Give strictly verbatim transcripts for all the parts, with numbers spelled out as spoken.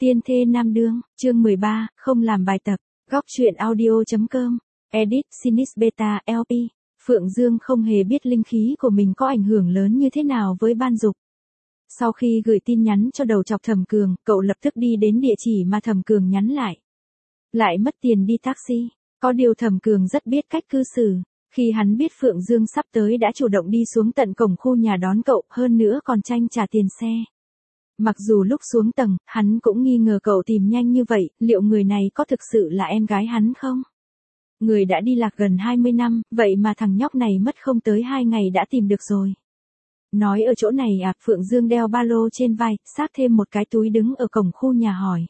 Tiên thê nam đương, chương mười ba, không làm bài tập, góc truyện audio.com, edit, Sinis Beta, lờ pê. Phượng Dương không hề biết linh khí của mình có ảnh hưởng lớn như thế nào với Ban Dục. Sau khi gửi tin nhắn cho đầu chọc Thẩm Cường, cậu lập tức đi đến địa chỉ mà Thẩm Cường nhắn lại. Lại mất tiền đi taxi, có điều Thẩm Cường rất biết cách cư xử. Khi hắn biết Phượng Dương sắp tới đã chủ động đi xuống tận cổng khu nhà đón cậu, hơn nữa còn tranh trả tiền xe. Mặc dù lúc xuống tầng, hắn cũng nghi ngờ cậu tìm nhanh như vậy, liệu người này có thực sự là em gái hắn không? Người đã đi lạc gần hai mươi năm, vậy mà thằng nhóc này mất không tới hai ngày đã tìm được rồi. Nói ở chỗ này à, Phượng Dương đeo ba lô trên vai, xách thêm một cái túi đứng ở cổng khu nhà hỏi.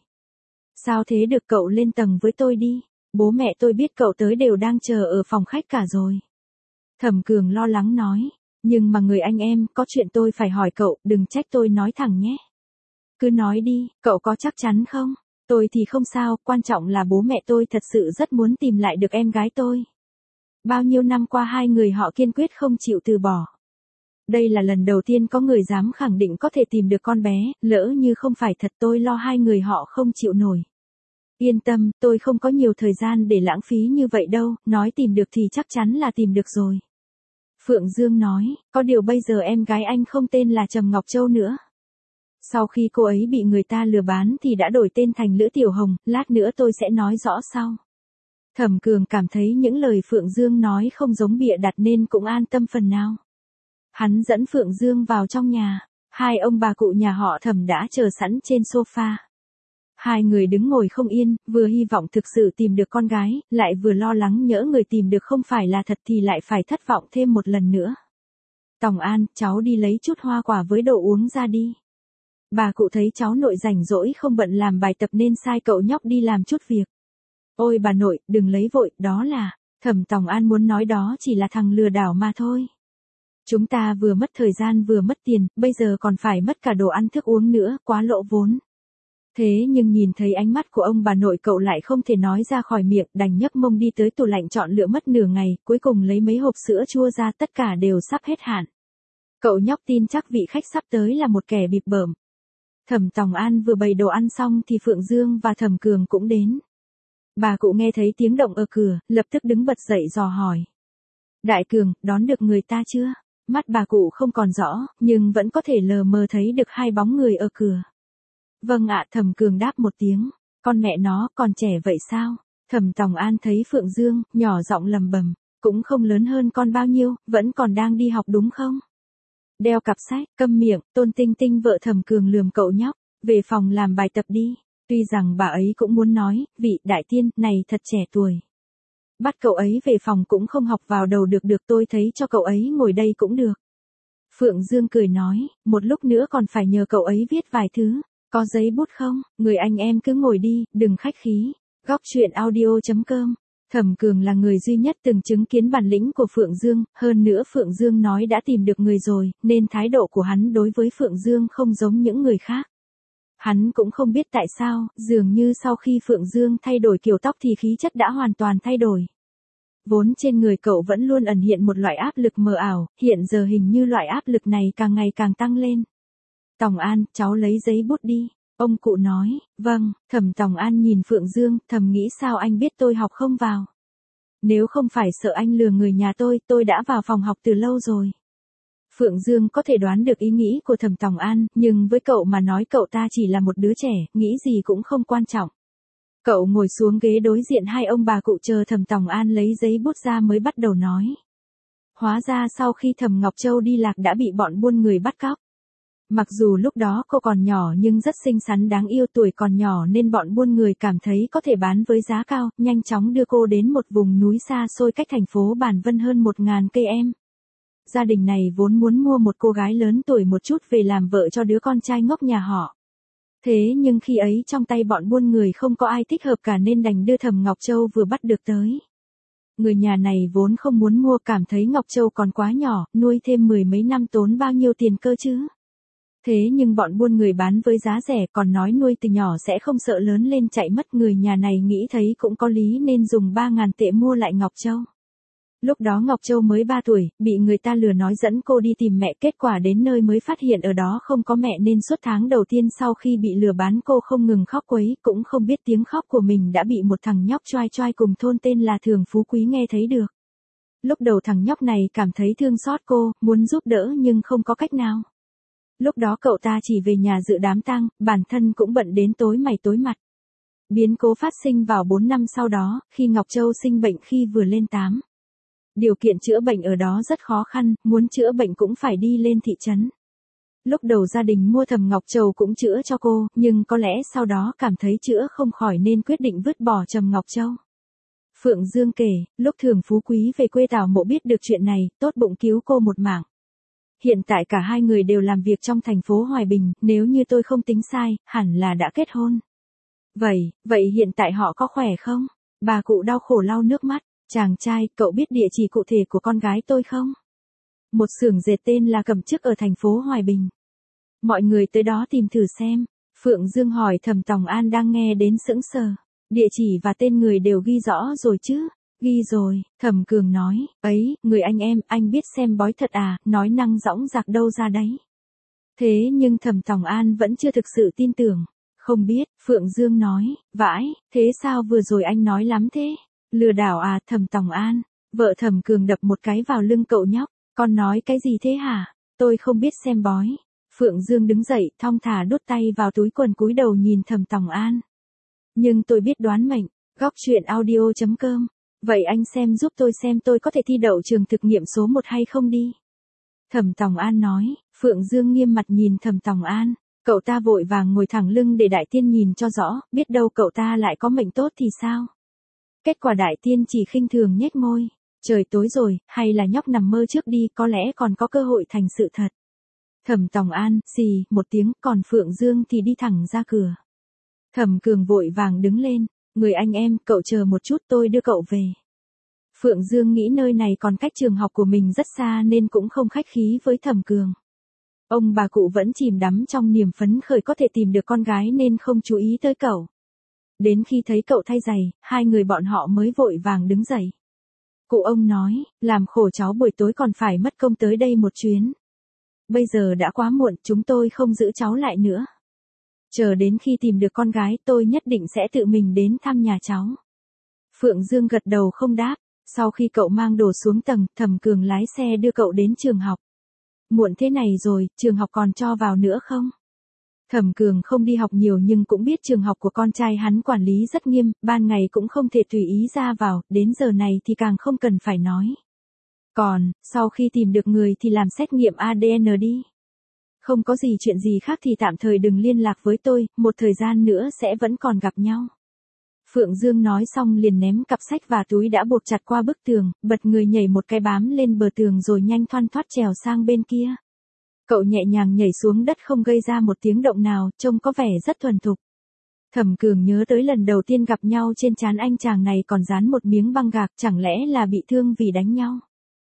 Sao thế được, cậu lên tầng với tôi đi, bố mẹ tôi biết cậu tới đều đang chờ ở phòng khách cả rồi. Thẩm Cường lo lắng nói, nhưng mà người anh em, có chuyện tôi phải hỏi cậu, đừng trách tôi nói thẳng nhé. Cứ nói đi, cậu có chắc chắn không? Tôi thì không sao, quan trọng là bố mẹ tôi thật sự rất muốn tìm lại được em gái tôi. Bao nhiêu năm qua hai người họ kiên quyết không chịu từ bỏ. Đây là lần đầu tiên có người dám khẳng định có thể tìm được con bé, lỡ như không phải thật tôi lo hai người họ không chịu nổi. Yên tâm, tôi không có nhiều thời gian để lãng phí như vậy đâu, nói tìm được thì chắc chắn là tìm được rồi. Phượng Dương nói, có điều bây giờ em gái anh không tên là Trầm Ngọc Châu nữa. Sau khi cô ấy bị người ta lừa bán thì đã đổi tên thành Lữ Tiểu Hồng, lát nữa tôi sẽ nói rõ sau. Thẩm Cường cảm thấy những lời Phượng Dương nói không giống bịa đặt nên cũng an tâm phần nào. Hắn dẫn Phượng Dương vào trong nhà, hai ông bà cụ nhà họ Thẩm đã chờ sẵn trên sofa. Hai người đứng ngồi không yên, vừa hy vọng thực sự tìm được con gái, lại vừa lo lắng nhỡ người tìm được không phải là thật thì lại phải thất vọng thêm một lần nữa. Tòng An, cháu đi lấy chút hoa quả với đồ uống ra đi. Bà cụ thấy cháu nội rảnh rỗi không bận làm bài tập nên sai cậu nhóc đi làm chút việc. Ôi bà nội, đừng lấy vội, đó là, Thẩm Tòng An muốn nói đó chỉ là thằng lừa đảo mà thôi. Chúng ta vừa mất thời gian vừa mất tiền, bây giờ còn phải mất cả đồ ăn thức uống nữa, quá lỗ vốn. Thế nhưng nhìn thấy ánh mắt của ông bà nội cậu lại không thể nói ra khỏi miệng, đành nhấc mông đi tới tủ lạnh chọn lựa mất nửa ngày, cuối cùng lấy mấy hộp sữa chua ra, tất cả đều sắp hết hạn. Cậu nhóc tin chắc vị khách sắp tới là một kẻ bịp bợm. Thẩm Tòng An vừa bày đồ ăn xong thì Phượng Dương và Thẩm Cường cũng đến. Bà cụ nghe thấy tiếng động ở cửa, lập tức đứng bật dậy dò hỏi. Đại Cường, đón được người ta chưa? Mắt bà cụ không còn rõ, nhưng vẫn có thể lờ mờ thấy được hai bóng người ở cửa. Vâng ạ, Thẩm Cường đáp một tiếng. Con mẹ nó, còn trẻ vậy sao? Thẩm Tòng An thấy Phượng Dương, nhỏ giọng lầm bầm. Cũng không lớn hơn con bao nhiêu, vẫn còn đang đi học đúng không? Đeo cặp sách, câm miệng, Tôn Tinh Tinh vợ Thẩm Cường lườm cậu nhóc, về phòng làm bài tập đi. Tuy rằng bà ấy cũng muốn nói, vị đại tiên này thật trẻ tuổi. Bắt cậu ấy về phòng cũng không học vào đầu được được, tôi thấy cho cậu ấy ngồi đây cũng được. Phượng Dương cười nói, một lúc nữa còn phải nhờ cậu ấy viết vài thứ, có giấy bút không? Người anh em cứ ngồi đi, đừng khách khí. Góc truyện audio.com. Thẩm Cường là người duy nhất từng chứng kiến bản lĩnh của Phượng Dương, hơn nữa Phượng Dương nói đã tìm được người rồi, nên thái độ của hắn đối với Phượng Dương không giống những người khác. Hắn cũng không biết tại sao, dường như sau khi Phượng Dương thay đổi kiểu tóc thì khí chất đã hoàn toàn thay đổi. Vốn trên người cậu vẫn luôn ẩn hiện một loại áp lực mờ ảo, hiện giờ hình như loại áp lực này càng ngày càng tăng lên. Tòng An, cháu lấy giấy bút đi. Ông cụ nói, vâng. Thẩm Tòng An nhìn Phượng Dương, thầm nghĩ sao anh biết tôi học không vào. Nếu không phải sợ anh lừa người nhà tôi, tôi đã vào phòng học từ lâu rồi. Phượng Dương có thể đoán được ý nghĩ của Thẩm Tòng An, nhưng với cậu mà nói cậu ta chỉ là một đứa trẻ, nghĩ gì cũng không quan trọng. Cậu ngồi xuống ghế đối diện hai ông bà cụ chờ Thẩm Tòng An lấy giấy bút ra mới bắt đầu nói. Hóa ra sau khi Thẩm Ngọc Châu đi lạc đã bị bọn buôn người bắt cóc. Mặc dù lúc đó cô còn nhỏ nhưng rất xinh xắn đáng yêu, tuổi còn nhỏ nên bọn buôn người cảm thấy có thể bán với giá cao, nhanh chóng đưa cô đến một vùng núi xa xôi cách thành phố Bản Vân hơn một nghìn cây em. Gia đình này vốn muốn mua một cô gái lớn tuổi một chút về làm vợ cho đứa con trai ngốc nhà họ. Thế nhưng khi ấy trong tay bọn buôn người không có ai thích hợp cả nên đành đưa Thẩm Ngọc Châu vừa bắt được tới. Người nhà này vốn không muốn mua, cảm thấy Ngọc Châu còn quá nhỏ, nuôi thêm mười mấy năm tốn bao nhiêu tiền cơ chứ. Thế nhưng bọn buôn người bán với giá rẻ, còn nói nuôi từ nhỏ sẽ không sợ lớn lên chạy mất. Người nhà này nghĩ thấy cũng có lý nên dùng ba ngàn tệ mua lại Ngọc Châu. Lúc đó Ngọc Châu mới ba tuổi, bị người ta lừa nói dẫn cô đi tìm mẹ, kết quả đến nơi mới phát hiện ở đó không có mẹ nên suốt tháng đầu tiên sau khi bị lừa bán cô không ngừng khóc quấy, cũng không biết tiếng khóc của mình đã bị một thằng nhóc choai choai cùng thôn tên là Thường Phú Quý nghe thấy được. Lúc đầu thằng nhóc này cảm thấy thương xót cô, muốn giúp đỡ nhưng không có cách nào. Lúc đó cậu ta chỉ về nhà dự đám tang, bản thân cũng bận đến tối mày tối mặt. Biến cố phát sinh vào bốn năm sau đó, khi Ngọc Châu sinh bệnh khi vừa lên tám. Điều kiện chữa bệnh ở đó rất khó khăn, muốn chữa bệnh cũng phải đi lên thị trấn. Lúc đầu gia đình mua Thẩm Ngọc Châu cũng chữa cho cô, nhưng có lẽ sau đó cảm thấy chữa không khỏi nên quyết định vứt bỏ Trầm Ngọc Châu. Phượng Dương kể, lúc Thường Phú Quý về quê Tào Mộ biết được chuyện này, tốt bụng cứu cô một mạng. Hiện tại cả hai người đều làm việc trong thành phố Hoài Bình, nếu như tôi không tính sai, hẳn là đã kết hôn. Vậy, vậy hiện tại họ có khỏe không? Bà cụ đau khổ lau nước mắt. Chàng trai, cậu biết địa chỉ cụ thể của con gái tôi không? Một xưởng dệt tên là Cẩm Chức ở thành phố Hoài Bình. Mọi người tới đó tìm thử xem. Phượng Dương hỏi. Thẩm Tòng An đang nghe đến sững sờ. Địa chỉ và tên người đều ghi rõ rồi chứ? Ghi rồi, Thẩm Cường nói. Ấy, người anh em, anh biết xem bói thật à, nói năng dõng dạc đâu ra đấy. Thế nhưng Thẩm Tòng An vẫn chưa thực sự tin tưởng. Không biết, Phượng Dương nói. Vãi, thế sao vừa rồi anh nói lắm thế? Lừa đảo à? Thẩm Tòng An. Vợ Thẩm Cường đập một cái vào lưng cậu nhóc. Con nói cái gì thế hả? Tôi không biết xem bói. Phượng Dương đứng dậy, thong thả đút tay vào túi quần cúi đầu nhìn Thẩm Tòng An. Nhưng tôi biết đoán mệnh. Góc truyện audio chấm com. Vậy anh xem giúp tôi xem tôi có thể thi đậu trường thực nghiệm số một hay không đi. Thẩm Tòng An nói. Phượng Dương nghiêm mặt nhìn Thẩm Tòng An. Cậu ta vội vàng ngồi thẳng lưng để Đại Tiên nhìn cho rõ, biết đâu cậu ta lại có mệnh tốt thì sao? Kết quả Đại Tiên chỉ khinh thường nhếch môi. Trời tối rồi, hay là nhóc nằm mơ trước đi, có lẽ còn có cơ hội thành sự thật. Thẩm Tòng An, xì, một tiếng, còn Phượng Dương thì đi thẳng ra cửa. Thẩm Cường vội vàng đứng lên. Người anh em, cậu chờ một chút tôi đưa cậu về. Phượng Dương nghĩ nơi này còn cách trường học của mình rất xa nên cũng không khách khí với Thẩm Cường. Ông bà cụ vẫn chìm đắm trong niềm phấn khởi có thể tìm được con gái nên không chú ý tới cậu. Đến khi thấy cậu thay giày, hai người bọn họ mới vội vàng đứng dậy. Cụ ông nói, làm khổ cháu buổi tối còn phải mất công tới đây một chuyến. Bây giờ đã quá muộn, chúng tôi không giữ cháu lại nữa. Chờ đến khi tìm được con gái tôi nhất định sẽ tự mình đến thăm nhà cháu. Phượng Dương gật đầu không đáp. Sau khi cậu mang đồ xuống tầng, Thẩm Cường lái xe đưa cậu đến trường học. Muộn thế này rồi, trường học còn cho vào nữa không? Thẩm Cường không đi học nhiều nhưng cũng biết trường học của con trai hắn quản lý rất nghiêm, ban ngày cũng không thể tùy ý ra vào, đến giờ này thì càng không cần phải nói. Còn, sau khi tìm được người thì làm xét nghiệm a đê en đi. Không có gì chuyện gì khác thì tạm thời đừng liên lạc với tôi, một thời gian nữa sẽ vẫn còn gặp nhau. Phượng Dương nói xong liền ném cặp sách và túi đã buộc chặt qua bức tường, bật người nhảy một cái bám lên bờ tường rồi nhanh thoăn thoắt trèo sang bên kia. Cậu nhẹ nhàng nhảy xuống đất không gây ra một tiếng động nào, trông có vẻ rất thuần thục. Thẩm Cường nhớ tới lần đầu tiên gặp nhau trên trán anh chàng này còn dán một miếng băng gạc, chẳng lẽ là bị thương vì đánh nhau.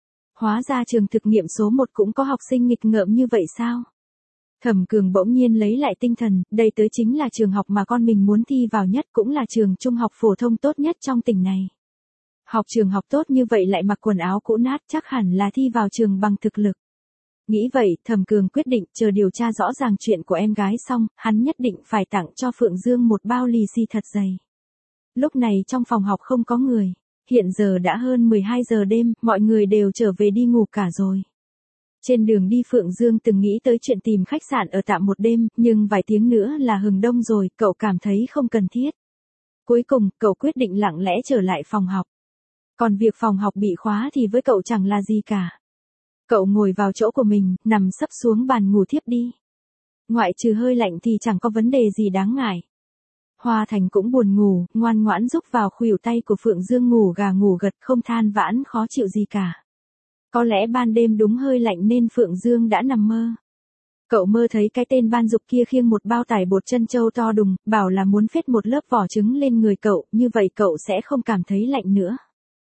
Hóa ra trường thực nghiệm số một cũng có học sinh nghịch ngợm như vậy sao? Thẩm Cường bỗng nhiên lấy lại tinh thần, đây tới chính là trường học mà con mình muốn thi vào nhất, cũng là trường trung học phổ thông tốt nhất trong tỉnh này. Học trường học tốt như vậy lại mặc quần áo cũ nát, chắc hẳn là thi vào trường bằng thực lực. Nghĩ vậy, Thẩm Cường quyết định chờ điều tra rõ ràng chuyện của em gái xong, hắn nhất định phải tặng cho Phượng Dương một bao lì xì thật dày. Lúc này trong phòng học không có người. Hiện giờ đã hơn mười hai giờ đêm, mọi người đều trở về đi ngủ cả rồi. Trên đường đi Phượng Dương từng nghĩ tới chuyện tìm khách sạn ở tạm một đêm, nhưng vài tiếng nữa là hừng đông rồi, cậu cảm thấy không cần thiết. Cuối cùng, cậu quyết định lặng lẽ trở lại phòng học. Còn việc phòng học bị khóa thì với cậu chẳng là gì cả. Cậu ngồi vào chỗ của mình, nằm sấp xuống bàn ngủ thiếp đi. Ngoại trừ hơi lạnh thì chẳng có vấn đề gì đáng ngại. Hoa Thành cũng buồn ngủ, ngoan ngoãn rúc vào khuỷu tay của Phượng Dương ngủ gà ngủ gật, không than vãn khó chịu gì cả. Có lẽ ban đêm đúng hơi lạnh nên Phượng Dương đã nằm mơ. Cậu mơ thấy cái tên ban dục kia khiêng một bao tải bột trân châu to đùng, bảo là muốn phết một lớp vỏ trứng lên người cậu, như vậy cậu sẽ không cảm thấy lạnh nữa.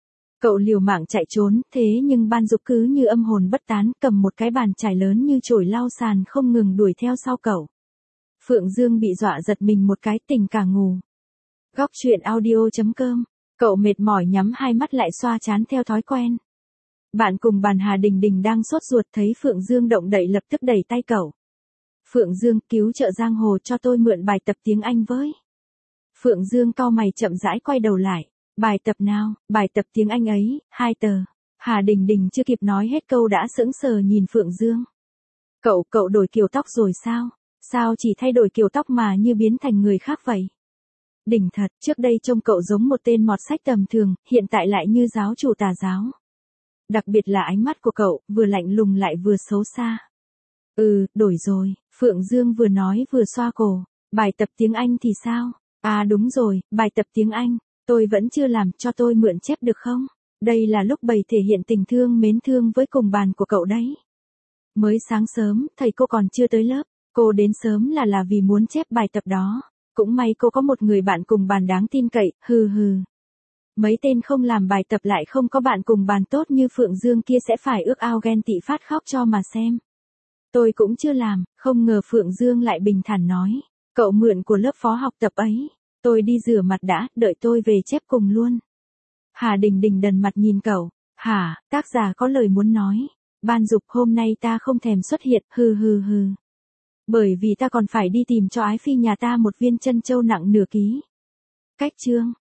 Cậu liều mạng chạy trốn, thế nhưng ban dục cứ như âm hồn bất tán, cầm một cái bàn chải lớn như chổi lau sàn không ngừng đuổi theo sau cậu. Phượng Dương bị dọa giật mình một cái, tỉnh cả ngủ. Góc truyện audio chấm com. Cậu mệt mỏi nhắm hai mắt lại xoa trán theo thói quen. Bạn cùng bàn Hà Đình Đình đang sốt ruột thấy Phượng Dương động đậy lập tức đẩy tay cậu. Phượng Dương, cứu trợ giang hồ cho tôi mượn bài tập tiếng Anh với. Phượng Dương cau mày chậm rãi quay đầu lại. Bài tập nào? Bài tập tiếng Anh ấy, hai tờ. Hà Đình Đình chưa kịp nói hết câu đã sững sờ nhìn Phượng Dương. Cậu, cậu đổi kiểu tóc rồi sao? Sao chỉ thay đổi kiểu tóc mà như biến thành người khác vậy? Đỉnh thật, trước đây trông cậu giống một tên mọt sách tầm thường, hiện tại lại như giáo chủ tà giáo. Đặc biệt là ánh mắt của cậu, vừa lạnh lùng lại vừa xấu xa. Ừ, đổi rồi, Phượng Dương vừa nói vừa xoa cổ. Bài tập tiếng Anh thì sao? À đúng rồi, bài tập tiếng Anh. Tôi vẫn chưa làm, cho tôi mượn chép được không? Đây là lúc bày thể hiện tình thương mến thương với cùng bàn của cậu đấy. Mới sáng sớm, thầy cô còn chưa tới lớp. Cô đến sớm là là vì muốn chép bài tập đó. Cũng may cô có một người bạn cùng bàn đáng tin cậy, hừ hừ. Mấy tên không làm bài tập lại không có bạn cùng bàn tốt như Phượng Dương kia sẽ phải ước ao ghen tị phát khóc cho mà xem. Tôi cũng chưa làm, không ngờ Phượng Dương lại bình thản nói. Cậu mượn của lớp phó học tập ấy. Tôi đi rửa mặt đã, đợi tôi về chép cùng luôn. Hà Đình Đình đần mặt nhìn cậu. Hả, tác giả có lời muốn nói. Ban dục hôm nay ta không thèm xuất hiện, hừ hừ hừ. Bởi vì ta còn phải đi tìm cho ái phi nhà ta một viên chân châu nặng nửa ký. Cách chương.